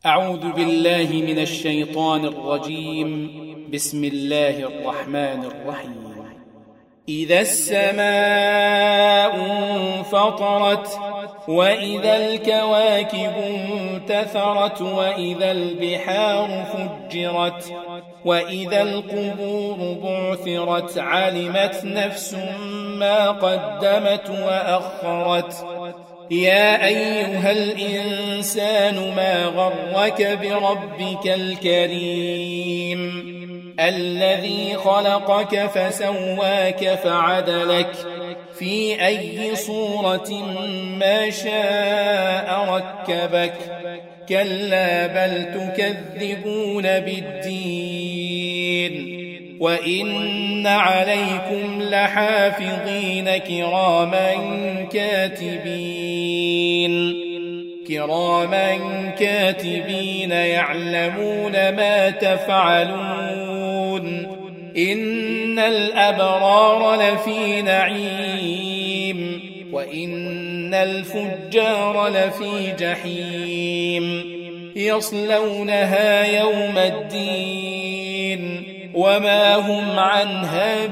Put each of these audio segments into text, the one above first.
أعوذ بالله من الشيطان الرجيم. بسم الله الرحمن الرحيم. إذا السماء انفطرت وإذا الكواكب انتثرت وإذا البحار فجرت وإذا القبور بعثرت علمت نفس ما قدمت وأخرت. يا أيها الإنسان ما غرك بربك الكريم الذي خلقك فسواك فعدلك في أي صورة ما شاء ركبك. كلا بل تكذبون بالدين وإن عليكم لحافظين كراما كاتبين يعلمون ما تفعلون. إن الأبرار لفي نعيم وإن الفجار لفي جحيم يصلونها يوم الدين وما هم عنها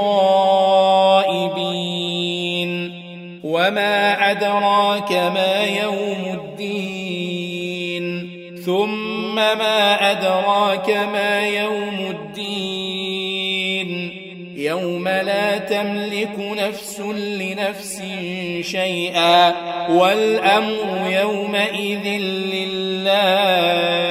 بغائبين. وما أدراك ما يوم الدين ثم ما أدراك ما يوم الدين يوم لا تملك نفس لنفس شيئا والأمر يومئذ لله.